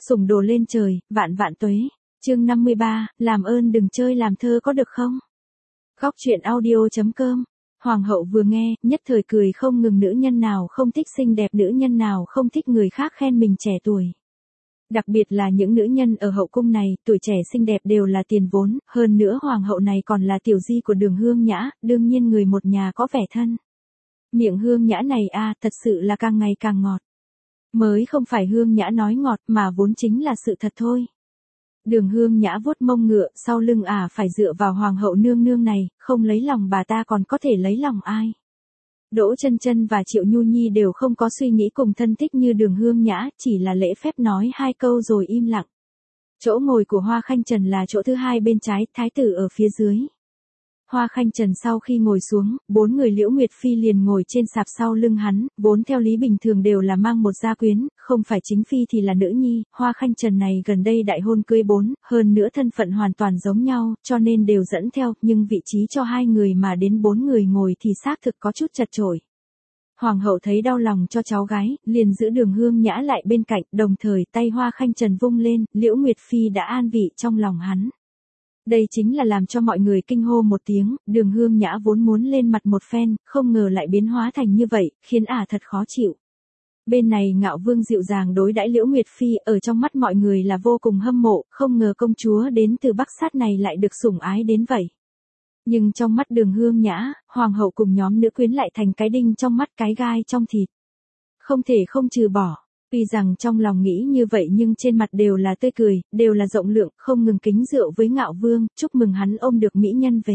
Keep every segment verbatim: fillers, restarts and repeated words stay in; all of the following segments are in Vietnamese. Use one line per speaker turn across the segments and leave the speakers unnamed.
Sủng đồ lên trời, vạn vạn tuế. Chương năm mươi ba, làm ơn đừng chơi làm thơ có được không? Góc truyện audio.com. Hoàng hậu vừa nghe, nhất thời cười không ngừng, nữ nhân nào không thích xinh đẹp, nữ nhân nào không thích người khác khen mình trẻ tuổi. Đặc biệt là những nữ nhân ở hậu cung này, tuổi trẻ xinh đẹp đều là tiền vốn, hơn nữa hoàng hậu này còn là tiểu di của Đường Hương Nhã, đương nhiên người một nhà có vẻ thân. Miệng Hương Nhã này a, thật sự là càng ngày càng ngọt. Mới không phải Hương Nhã nói ngọt mà vốn chính là sự thật thôi. Đường Hương Nhã vuốt mông ngựa, sau lưng à phải dựa vào hoàng hậu nương nương này, không lấy lòng bà ta còn có thể lấy lòng ai. Đỗ Chân Chân và Triệu Nhu Nhi đều không có suy nghĩ cùng thân thích như Đường Hương Nhã, chỉ là lễ phép nói hai câu rồi im lặng. Chỗ ngồi của Hoa Khanh Trần là chỗ thứ hai bên trái, thái tử ở phía dưới. Hoa Khanh Trần sau khi ngồi xuống, bốn người Liễu Nguyệt Phi liền ngồi trên sạp sau lưng hắn, vốn theo lý bình thường đều là mang một gia quyến, không phải chính phi thì là nữ nhi, Hoa Khanh Trần này gần đây đại hôn cưới bốn, hơn nữa thân phận hoàn toàn giống nhau, cho nên đều dẫn theo, nhưng vị trí cho hai người mà đến bốn người ngồi thì xác thực có chút chật chội. Hoàng hậu thấy đau lòng cho cháu gái, liền giữ Đường Hương Nhã lại bên cạnh, đồng thời tay Hoa Khanh Trần vung lên, Liễu Nguyệt Phi đã an vị trong lòng hắn. Đây chính là làm cho mọi người kinh hô một tiếng, Đường Hương Nhã vốn muốn lên mặt một phen, không ngờ lại biến hóa thành như vậy, khiến ả thật khó chịu. Bên này Ngạo Vương dịu dàng đối đãi Liễu Nguyệt Phi, ở trong mắt mọi người là vô cùng hâm mộ, không ngờ công chúa đến từ Bắc Sát này lại được sủng ái đến vậy. Nhưng trong mắt Đường Hương Nhã, hoàng hậu cùng nhóm nữ quyến lại thành cái đinh trong mắt, cái gai trong thịt. Không thể không trừ bỏ. Tuy rằng trong lòng nghĩ như vậy nhưng trên mặt đều là tươi cười, đều là rộng lượng, không ngừng kính rượu với Ngạo Vương, chúc mừng hắn ôm được mỹ nhân về.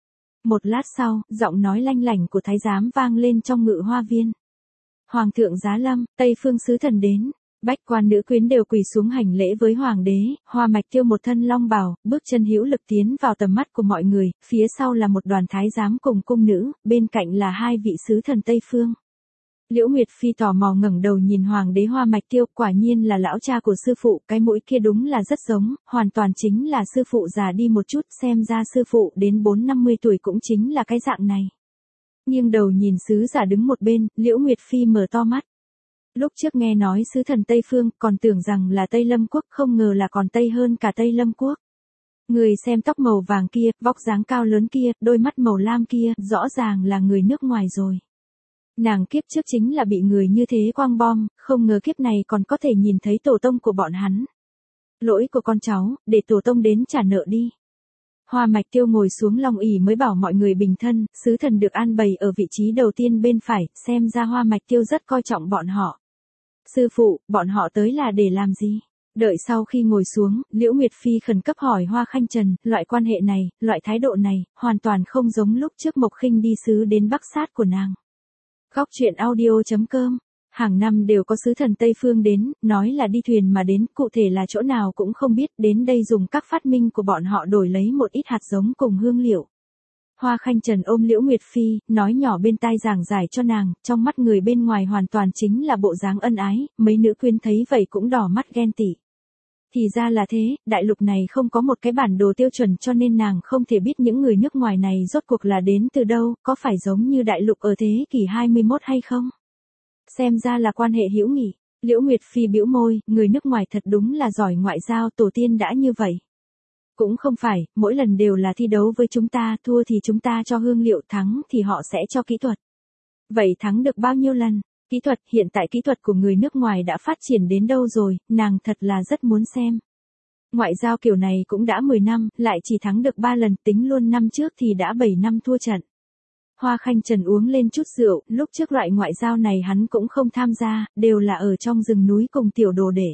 Một lát sau, giọng nói lanh lảnh của thái giám vang lên trong ngự hoa viên. Hoàng thượng giá lâm, Tây Phương sứ thần đến. Bách quan nữ quyến đều quỳ xuống hành lễ với hoàng đế, Hoa Mạch Tiêu một thân long bào, bước chân hữu lực tiến vào tầm mắt của mọi người, phía sau là một đoàn thái giám cùng cung nữ, bên cạnh là hai vị sứ thần Tây Phương. Liễu Nguyệt Phi tò mò ngẩng đầu nhìn hoàng đế Hoa Mạch Tiêu, quả nhiên là lão cha của sư phụ, cái mũi kia đúng là rất giống, hoàn toàn chính là sư phụ già đi một chút, xem ra sư phụ đến bốn năm mươi tuổi cũng chính là cái dạng này. Nghiêng đầu nhìn sứ giả đứng một bên, Liễu Nguyệt Phi mở to mắt. Lúc trước nghe nói sứ thần Tây Phương, còn tưởng rằng là Tây Lâm Quốc, không ngờ là còn Tây hơn cả Tây Lâm Quốc. Người xem tóc màu vàng kia, vóc dáng cao lớn kia, đôi mắt màu lam kia, rõ ràng là người nước ngoài rồi. Nàng kiếp trước chính là bị người như thế quang bom, không ngờ kiếp này còn có thể nhìn thấy tổ tông của bọn hắn. Lỗi của con cháu, để tổ tông đến trả nợ đi. Hoa Mạch Tiêu ngồi xuống long ỷ mới bảo mọi người bình thân, sứ thần được an bày ở vị trí đầu tiên bên phải, xem ra Hoa Mạch Tiêu rất coi trọng bọn họ. Sư phụ, bọn họ tới là để làm gì? Đợi sau khi ngồi xuống, Liễu Nguyệt Phi khẩn cấp hỏi Hoa Khanh Trần, loại quan hệ này, loại thái độ này, hoàn toàn không giống lúc trước Mộc Khinh đi sứ đến Bắc Sát của nàng. Góc truyện audio.com. Hàng năm đều có sứ thần Tây Phương đến, nói là đi thuyền mà đến, cụ thể là chỗ nào cũng không biết, đến đây dùng các phát minh của bọn họ đổi lấy một ít hạt giống cùng hương liệu. Hoa Khanh Trần ôm Liễu Nguyệt Phi, nói nhỏ bên tai giảng giải cho nàng, trong mắt người bên ngoài hoàn toàn chính là bộ dáng ân ái, mấy nữ quyến thấy vậy cũng đỏ mắt ghen tị. Thì ra là thế, đại lục này không có một cái bản đồ tiêu chuẩn cho nên nàng không thể biết những người nước ngoài này rốt cuộc là đến từ đâu, có phải giống như đại lục ở thế kỷ hai mươi mốt hay không? Xem ra là quan hệ hữu nghị. Liễu Nguyệt Phi bĩu môi, người nước ngoài thật đúng là giỏi ngoại giao, tổ tiên đã như vậy. Cũng không phải, mỗi lần đều là thi đấu với chúng ta, thua thì chúng ta cho hương liệu, thắng thì họ sẽ cho kỹ thuật. Vậy thắng được bao nhiêu lần? Kỹ thuật, hiện tại kỹ thuật của người nước ngoài đã phát triển đến đâu rồi, nàng thật là rất muốn xem. Ngoại giao kiểu này cũng đã mười năm, lại chỉ thắng được ba lần, tính luôn năm trước thì đã bảy năm thua trận. Hoa Khanh Trần uống lên chút rượu, lúc trước loại ngoại giao này hắn cũng không tham gia, đều là ở trong rừng núi cùng tiểu đồ đệ.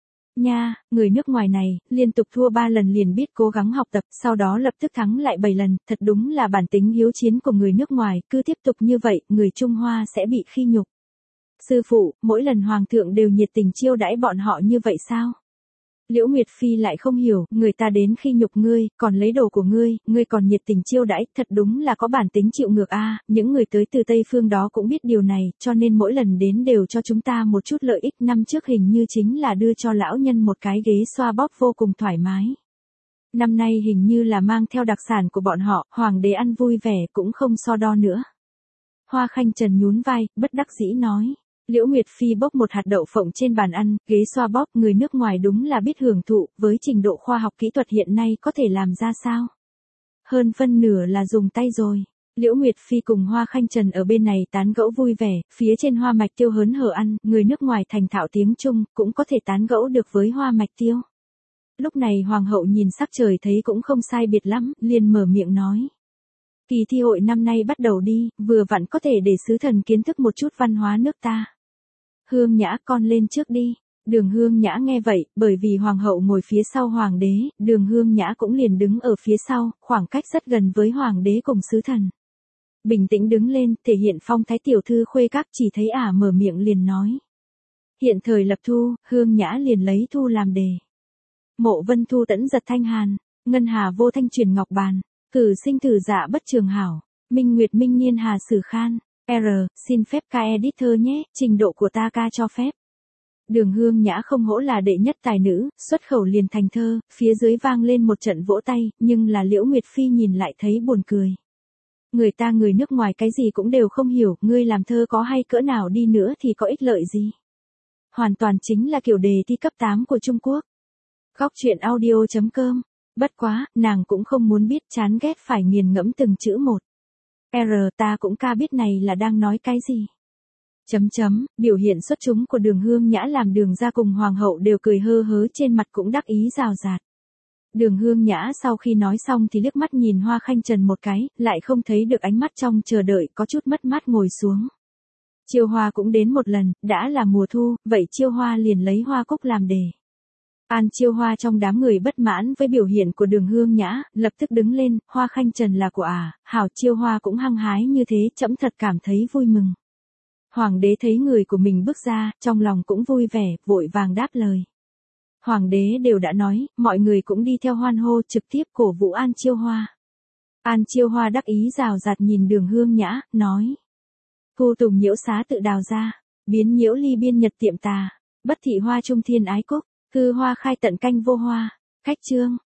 Nha, người nước ngoài này, liên tục thua ba lần liền biết cố gắng học tập, sau đó lập tức thắng lại bảy lần, thật đúng là bản tính hiếu chiến của người nước ngoài, cứ tiếp tục như vậy, người Trung Hoa sẽ bị khi nhục. Sư phụ, mỗi lần hoàng thượng đều nhiệt tình chiêu đãi bọn họ như vậy sao? Liễu Nguyệt Phi lại không hiểu, người ta đến khi nhục ngươi, còn lấy đồ của ngươi, ngươi còn nhiệt tình chiêu đãi, thật đúng là có bản tính chịu ngược a. Những người tới từ Tây Phương đó cũng biết điều này, cho nên mỗi lần đến đều cho chúng ta một chút lợi ích. Năm trước hình như chính là đưa cho lão nhân một cái ghế xoa bóp vô cùng thoải mái. Năm nay hình như là mang theo đặc sản của bọn họ, hoàng đế ăn vui vẻ cũng không so đo nữa. Hoa Khanh Trần nhún vai, bất đắc dĩ nói. Liễu Nguyệt Phi bốc một hạt đậu phộng trên bàn ăn, ghế xoa bóp, người nước ngoài đúng là biết hưởng thụ, với trình độ khoa học kỹ thuật hiện nay có thể làm ra sao? Hơn phân nửa là dùng tay rồi. Liễu Nguyệt Phi cùng Hoa Khanh Trần ở bên này tán gẫu vui vẻ, phía trên Hoa Mạch Tiêu hớn hở ăn, người nước ngoài thành thạo tiếng Trung, cũng có thể tán gẫu được với Hoa Mạch Tiêu. Lúc này Hoàng hậu nhìn sắc trời thấy cũng không sai biệt lắm, liền mở miệng nói. Kỳ thi hội năm nay bắt đầu đi, vừa vặn có thể để sứ thần kiến thức một chút văn hóa nước ta. Hương Nhã con lên trước đi. Đường Hương Nhã nghe vậy, bởi vì Hoàng hậu ngồi phía sau Hoàng đế, Đường Hương Nhã cũng liền đứng ở phía sau, khoảng cách rất gần với Hoàng đế cùng sứ thần. Bình tĩnh đứng lên, thể hiện phong thái tiểu thư khuê các, chỉ thấy ả mở miệng liền nói. Hiện thời lập thu, Hương Nhã liền lấy thu làm đề. Mộ vân thu tẫn giật thanh hàn, ngân hà vô thanh truyền ngọc bàn, cử sinh tử dạ bất trường hảo, minh nguyệt minh niên hà sử khan, R, xin phép ca editor nhé, trình độ của ta ca cho phép. Đường Hương Nhã không hổ là đệ nhất tài nữ, xuất khẩu liền thành thơ, phía dưới vang lên một trận vỗ tay, nhưng là Liễu Nguyệt Phi nhìn lại thấy buồn cười. Người ta người nước ngoài cái gì cũng đều không hiểu, ngươi làm thơ có hay cỡ nào đi nữa thì có ích lợi gì. Hoàn toàn chính là kiểu đề thi cấp tám của Trung Quốc. Góc truyện audio chấm com. Bất quá, nàng cũng không muốn biết, chán ghét phải nghiền ngẫm từng chữ một. R, ta cũng ca biết này là đang nói cái gì. Chấm chấm, biểu hiện xuất chúng của Đường Hương Nhã làm Đường gia cùng Hoàng hậu đều cười hơ hớ, trên mặt cũng đắc ý rào rạt. Đường Hương Nhã sau khi nói xong thì liếc mắt nhìn Hoa Khanh Trần một cái, lại không thấy được ánh mắt trong chờ đợi, có chút mất mát ngồi xuống. Chiêu Hoa cũng đến một lần, đã là mùa thu, vậy Chiêu Hoa liền lấy hoa cúc làm đề. An Chiêu Hoa trong đám người bất mãn với biểu hiện của Đường Hương Nhã, lập tức đứng lên, Hoa Khanh Trần là của ả, hảo Chiêu Hoa cũng hăng hái như thế, trẫm thật cảm thấy vui mừng. Hoàng đế thấy người của mình bước ra, trong lòng cũng vui vẻ, vội vàng đáp lời. Hoàng đế đều đã nói, mọi người cũng đi theo hoan hô, trực tiếp cổ vũ An Chiêu Hoa. An Chiêu Hoa đắc ý rào rạt nhìn Đường Hương Nhã, nói. Thu tùng nhiễu xá tự đào ra, biến nhiễu ly biên nhật tiệm tà, bất thị hoa trung thiên ái cúc, cư hoa khai tận canh vô hoa, khách chương.